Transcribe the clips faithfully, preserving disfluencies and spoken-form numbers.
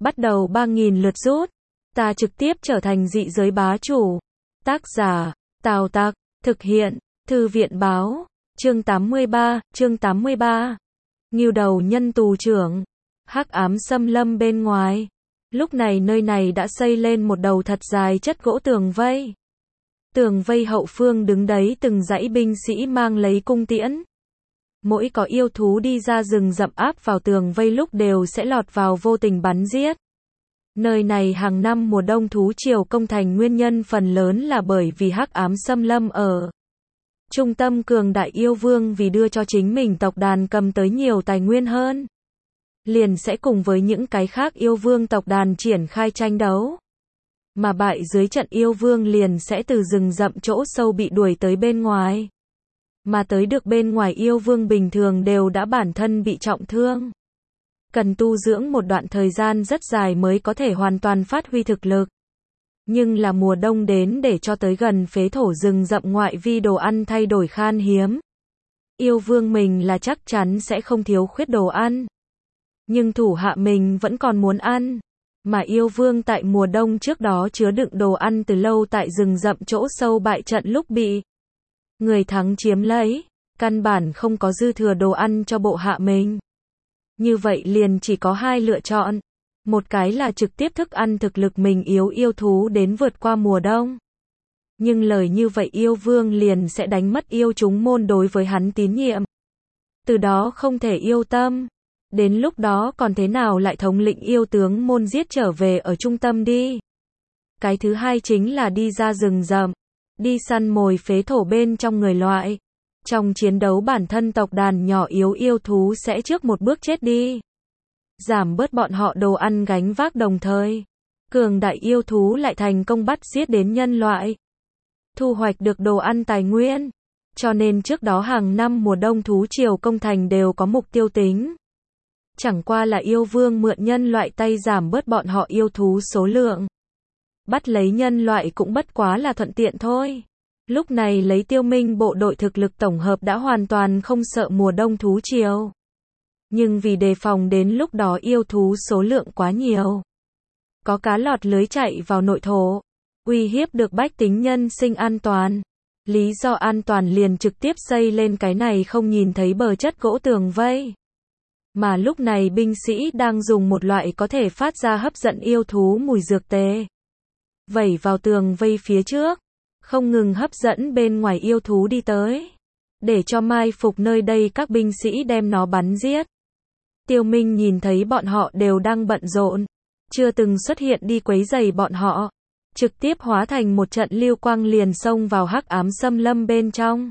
bắt đầu ba nghìn lượt rút. Ta trực tiếp trở thành dị giới bá chủ. Tác giả, Tào Tặc, thực hiện, Thư viện báo, chương tám mươi ba, chương tám mươi ba. Ngưu đầu nhân tù trưởng, hắc ám xâm lâm bên ngoài. Lúc này nơi này đã xây lên một đầu thật dài chất gỗ tường vây. Tường vây hậu phương đứng đấy từng dãy binh sĩ mang lấy cung tiễn. Mỗi có yêu thú đi ra rừng rậm áp vào tường vây lúc đều sẽ lọt vào vô tình bắn giết. Nơi này hàng năm mùa đông thú triều công thành nguyên nhân phần lớn là bởi vì hắc ám xâm lâm ở trung tâm cường đại yêu vương vì đưa cho chính mình tộc đàn cầm tới nhiều tài nguyên hơn. Liền sẽ cùng với những cái khác yêu vương tộc đàn triển khai tranh đấu. Mà bại dưới trận yêu vương liền sẽ từ rừng rậm chỗ sâu bị đuổi tới bên ngoài. Mà tới được bên ngoài yêu vương bình thường đều đã bản thân bị trọng thương. Cần tu dưỡng một đoạn thời gian rất dài mới có thể hoàn toàn phát huy thực lực. Nhưng là mùa đông đến để cho tới gần phế thổ rừng rậm ngoại vi đồ ăn thay đổi khan hiếm. Yêu vương mình là chắc chắn sẽ không thiếu khuyết đồ ăn. Nhưng thủ hạ mình vẫn còn muốn ăn. Mà yêu vương tại mùa đông trước đó chứa đựng đồ ăn từ lâu tại rừng rậm chỗ sâu bại trận lúc bị người thắng chiếm lấy. Căn bản không có dư thừa đồ ăn cho bộ hạ mình. Như vậy liền chỉ có hai lựa chọn. Một cái là trực tiếp thức ăn thực lực mình yếu yêu thú đến vượt qua mùa đông. Nhưng lời như vậy yêu vương liền sẽ đánh mất yêu chúng môn đối với hắn tín nhiệm. Từ đó không thể yêu tâm. Đến lúc đó còn thế nào lại thống lĩnh yêu tướng môn giết trở về ở trung tâm đi. Cái thứ hai chính là đi ra rừng rậm. Đi săn mồi phế thổ bên trong người loại. Trong chiến đấu bản thân tộc đàn nhỏ yếu yêu thú sẽ trước một bước chết đi. Giảm bớt bọn họ đồ ăn gánh vác đồng thời. Cường đại yêu thú lại thành công bắt giết đến nhân loại. Thu hoạch được đồ ăn tài nguyên. Cho nên trước đó hàng năm mùa đông thú triều công thành đều có mục tiêu tính. Chẳng qua là yêu vương mượn nhân loại tay giảm bớt bọn họ yêu thú số lượng. Bắt lấy nhân loại cũng bất quá là thuận tiện thôi. Lúc này lấy Tiêu Minh bộ đội thực lực tổng hợp đã hoàn toàn không sợ mùa đông thú triều. Nhưng vì đề phòng đến lúc đó yêu thú số lượng quá nhiều. Có cá lọt lưới chạy vào nội thổ. Uy hiếp được bách tính nhân sinh an toàn. Lý do an toàn liền trực tiếp xây lên cái này không nhìn thấy bờ chất gỗ tường vây. Mà lúc này binh sĩ đang dùng một loại có thể phát ra hấp dẫn yêu thú mùi dược tê. Vẩy vào tường vây phía trước. Không ngừng hấp dẫn bên ngoài yêu thú đi tới. Để cho mai phục nơi đây các binh sĩ đem nó bắn giết. Tiêu Minh nhìn thấy bọn họ đều đang bận rộn. Chưa từng xuất hiện đi quấy rầy bọn họ. Trực tiếp hóa thành một trận lưu quang liền xông vào hắc ám xâm lâm bên trong.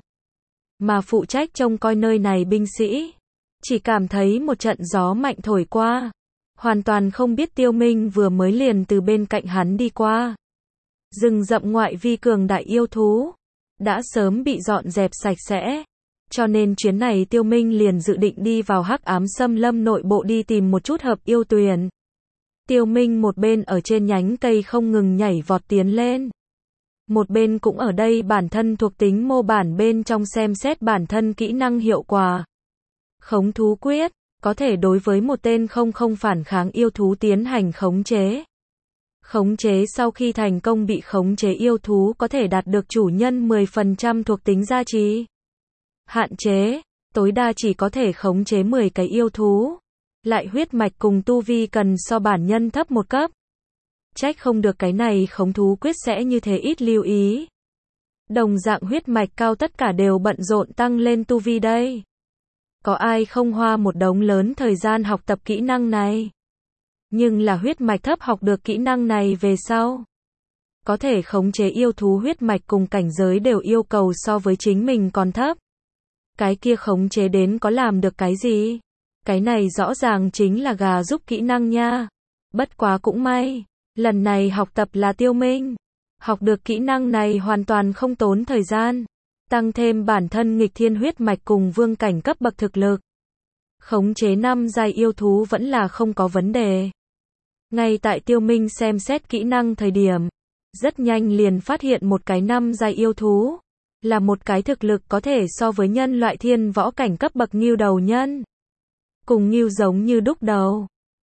Mà phụ trách trông coi nơi này binh sĩ. Chỉ cảm thấy một trận gió mạnh thổi qua. Hoàn toàn không biết Tiêu Minh vừa mới liền từ bên cạnh hắn đi qua. Rừng rậm ngoại vi cường đại yêu thú. Đã sớm bị dọn dẹp sạch sẽ. Cho nên chuyến này Tiêu Minh liền dự định đi vào hắc ám xâm lâm nội bộ đi tìm một chút hợp yêu tuyền. Tiêu Minh một bên ở trên nhánh cây không ngừng nhảy vọt tiến lên. Một bên cũng ở đây bản thân thuộc tính mô bản bên trong xem xét bản thân kỹ năng hiệu quả. Khống thú quyết, có thể đối với một tên không không phản kháng yêu thú tiến hành khống chế. Khống chế sau khi thành công bị khống chế yêu thú có thể đạt được chủ nhân mười phần trăm thuộc tính gia trì. Hạn chế, tối đa chỉ có thể khống chế mười cái yêu thú. Lại huyết mạch cùng tu vi cần so bản nhân thấp một cấp. Trách không được cái này khống thú quyết sẽ như thế ít lưu ý. Đồng dạng huyết mạch cao tất cả đều bận rộn tăng lên tu vi đây. Có ai không hoa một đống lớn thời gian học tập kỹ năng này? Nhưng là huyết mạch thấp học được kỹ năng này về sau. Có thể khống chế yêu thú huyết mạch cùng cảnh giới đều yêu cầu so với chính mình còn thấp. Cái kia khống chế đến có làm được cái gì? Cái này rõ ràng chính là gà giúp kỹ năng nha. Bất quá cũng may. Lần này học tập là Tiêu Minh. Học được kỹ năng này hoàn toàn không tốn thời gian. Tăng thêm bản thân nghịch thiên huyết mạch cùng vương cảnh cấp bậc thực lực. Khống chế năm giai yêu thú vẫn là không có vấn đề. Ngay tại Tiêu Minh xem xét kỹ năng thời điểm. Rất nhanh liền phát hiện một cái năm giai yêu thú. Là một cái thực lực có thể so với nhân loại thiên võ cảnh cấp bậc ngưu đầu nhân. Cùng ngưu giống như đúc đầu.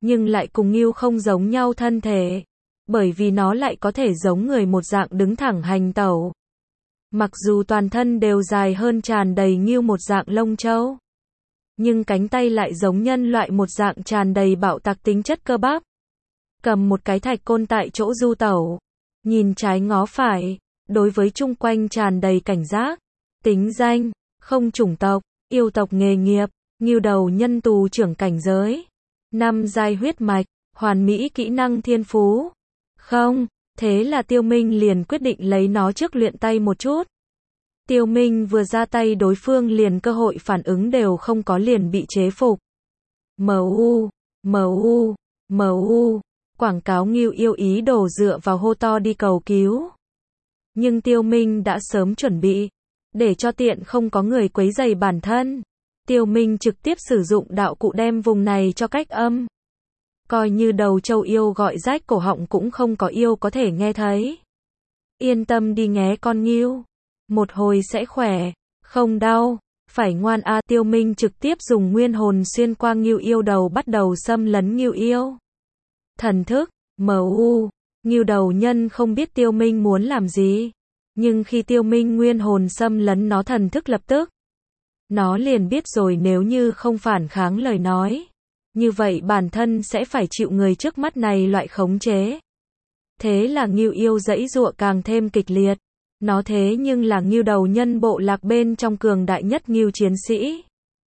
nhưng lại cùng ngưu không giống nhau thân thể, bởi vì nó lại có thể giống người một dạng đứng thẳng hành tẩu. Mặc dù toàn thân đều dài hơn tràn đầy ngưu một dạng lông châu, nhưng cánh tay lại giống nhân loại một dạng tràn đầy bạo tạc tính chất cơ bắp. Cầm một cái thạch côn tại chỗ du tẩu, nhìn trái ngó phải, đối với chung quanh tràn đầy cảnh giác. Tính danh, không chủng tộc, yêu tộc nghề nghiệp, ngưu đầu nhân tù trưởng cảnh giới. Năm giai huyết mạch, hoàn mỹ kỹ năng thiên phú. Không, thế là Tiêu Minh liền quyết định lấy nó trước luyện tay một chút. Tiêu Minh vừa ra tay đối phương liền cơ hội phản ứng đều không có liền bị chế phục. em u, em u, em u, quảng cáo ngưu yêu ý đồ dựa vào hô to đi cầu cứu. Nhưng Tiêu Minh đã sớm chuẩn bị, để cho tiện không có người quấy rầy bản thân. Tiêu Minh trực tiếp sử dụng đạo cụ đem vùng này cho cách âm. Coi như đầu châu yêu gọi rách cổ họng cũng không có yêu có thể nghe thấy. Yên tâm đi nghé con ngưu. Một hồi sẽ khỏe, không đau, phải ngoan a. Tiêu Minh trực tiếp dùng nguyên hồn xuyên qua ngưu yêu đầu bắt đầu xâm lấn ngưu yêu. Thần thức, em u, ngưu đầu nhân không biết Tiêu Minh muốn làm gì. Nhưng khi Tiêu Minh nguyên hồn xâm lấn nó thần thức lập tức, nó liền biết rồi nếu như không phản kháng lời nói, như vậy bản thân sẽ phải chịu người trước mắt này loại khống chế. Thế là ngưu yêu giãy giụa càng thêm kịch liệt. Nó thế nhưng là ngưu đầu nhân bộ lạc bên trong cường đại nhất ngưu chiến sĩ.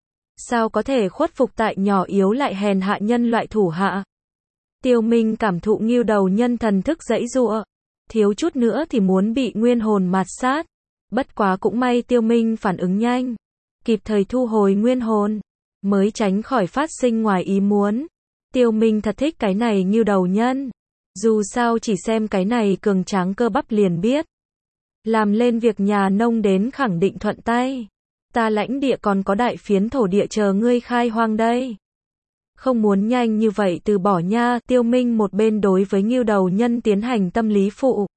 Sao có thể khuất phục tại nhỏ yếu lại hèn hạ nhân loại thủ hạ. Tiêu Minh cảm thụ ngưu đầu nhân thần thức giãy giụa, thiếu chút nữa thì muốn bị nguyên hồn mạt sát. Bất quá cũng may Tiêu Minh phản ứng nhanh, kịp thời thu hồi nguyên hồn, mới tránh khỏi phát sinh ngoài ý muốn. Tiêu Minh thật thích cái này ngưu đầu nhân. Dù sao chỉ xem cái này cường tráng cơ bắp liền biết. Làm lên việc nhà nông đến khẳng định thuận tay. Ta lãnh địa còn có đại phiến thổ địa chờ ngươi khai hoang đây. Không muốn nhanh như vậy từ bỏ nha. Tiêu Minh một bên đối với ngưu đầu nhân tiến hành tâm lý phụ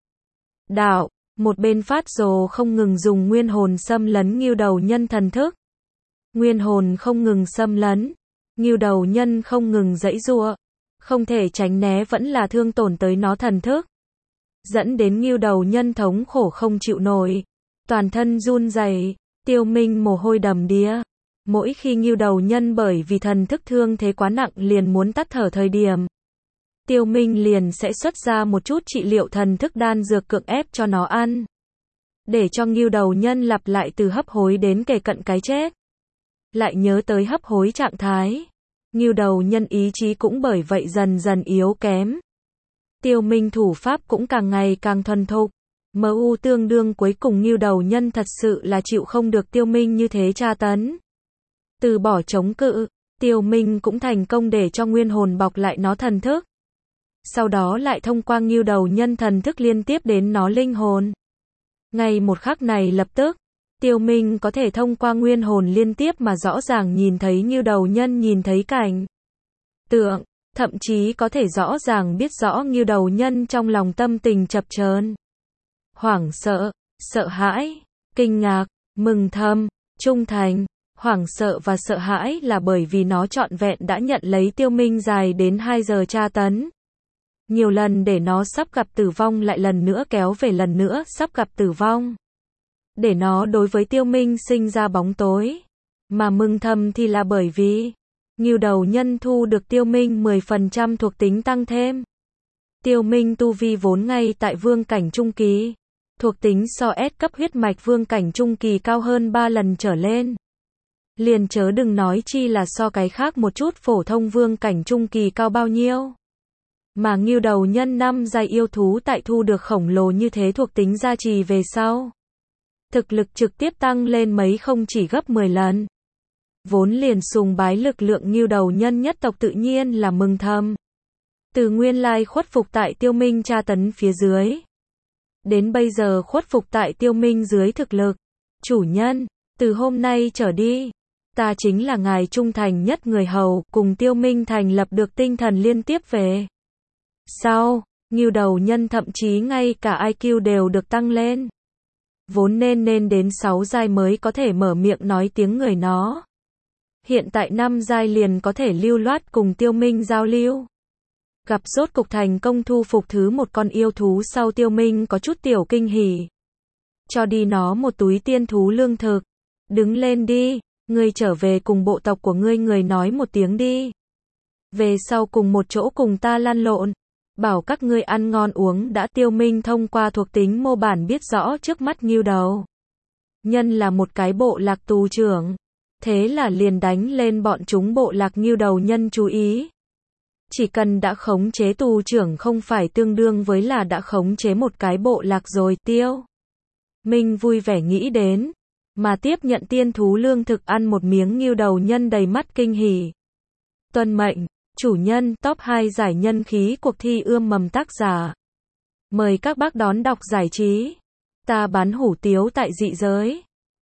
đạo, một bên phát rồ không ngừng dùng nguyên hồn xâm lấn ngưu đầu nhân thần thức. Nguyên hồn không ngừng xâm lấn, ngưu đầu nhân không ngừng giãy giụa, không thể tránh né vẫn là thương tổn tới nó thần thức, dẫn đến ngưu đầu nhân thống khổ không chịu nổi, toàn thân run rẩy. Tiêu Minh mồ hôi đầm đìa. Mỗi khi ngưu đầu nhân bởi vì thần thức thương thế quá nặng liền muốn tắt thở thời điểm, Tiêu Minh liền sẽ xuất ra một chút trị liệu thần thức đan dược cưỡng ép cho nó ăn, để cho ngưu đầu nhân lặp lại từ hấp hối đến kề cận cái chết. Lại nhớ tới hấp hối trạng thái, ngưu đầu nhân ý chí cũng bởi vậy dần dần yếu kém. Tiêu Minh thủ pháp cũng càng ngày càng thuần thục. em u tương đương cuối cùng ngưu đầu nhân thật sự là chịu không được Tiêu Minh như thế tra tấn. Từ bỏ chống cự, Tiêu Minh cũng thành công để cho nguyên hồn bọc lại nó thần thức. Sau đó lại thông qua ngưu đầu nhân thần thức liên tiếp đến nó linh hồn. Ngay một khắc này lập tức, Tiêu Minh có thể thông qua nguyên hồn liên tiếp mà rõ ràng nhìn thấy ngưu đầu nhân nhìn thấy cảnh tượng, thậm chí có thể rõ ràng biết rõ ngưu đầu nhân trong lòng tâm tình chập chờn, hoảng sợ, sợ hãi, kinh ngạc, mừng thầm, trung thành. Hoảng sợ và sợ hãi là bởi vì nó trọn vẹn đã nhận lấy Tiêu Minh dài đến hai giờ tra tấn. Nhiều lần để nó sắp gặp tử vong lại lần nữa kéo về lần nữa sắp gặp tử vong. Để nó đối với Tiêu Minh sinh ra bóng tối. Mà mừng thầm thì là bởi vì ngưu đầu nhân thu được Tiêu Minh mười phần trăm thuộc tính tăng thêm. Tiêu Minh tu vi vốn ngay tại vương cảnh trung kỳ. Thuộc tính so S cấp huyết mạch vương cảnh trung kỳ cao hơn ba lần trở lên. Liền chớ đừng nói chi là so cái khác một chút phổ thông vương cảnh trung kỳ cao bao nhiêu. Mà ngưu đầu nhân năm giai yêu thú tại thu được khổng lồ như thế thuộc tính gia trì về sau, thực lực trực tiếp tăng lên mấy không chỉ gấp mười lần. Vốn liền sùng bái lực lượng ngưu đầu nhân nhất tộc tự nhiên là mừng thầm. Từ nguyên lai khuất phục tại Tiêu Minh tra tấn phía dưới, đến bây giờ khuất phục tại Tiêu Minh dưới thực lực. Chủ nhân, từ hôm nay trở đi, ta chính là ngài trung thành nhất người hầu. Cùng Tiêu Minh thành lập được tinh thần liên tiếp về sau, ngưu đầu nhân thậm chí ngay cả I Q đều được tăng lên. Vốn nên nên đến sáu giai mới có thể mở miệng nói tiếng người nó. Hiện tại năm giai liền có thể lưu loát cùng Tiêu Minh giao lưu. Gặp rốt cục thành công thu phục thứ một con yêu thú sau, Tiêu Minh có chút tiểu kinh hỉ. Cho đi nó một túi tiên thú lương thực. Đứng lên đi, ngươi trở về cùng bộ tộc của ngươi người nói một tiếng đi. Về sau cùng một chỗ cùng ta lăn lộn. Bảo các ngươi ăn ngon uống đã. Tiêu Minh thông qua thuộc tính mô bản biết rõ trước mắt Ngưu Đầu Nhân là một cái bộ lạc tù trưởng. Thế là liền đánh lên bọn chúng bộ lạc Ngưu Đầu Nhân chú ý. Chỉ cần đã khống chế tù trưởng không phải tương đương với là đã khống chế một cái bộ lạc rồi. Tiêu Minh vui vẻ nghĩ đến, mà tiếp nhận tiên thú lương thực ăn một miếng. Ngưu Đầu Nhân đầy mắt kinh hỉ. Tuân mệnh, chủ nhân. Top hai giải nhân khí cuộc thi ươm mầm tác giả. Mời các bác đón đọc giải trí. Ta bán hủ tiếu tại dị giới.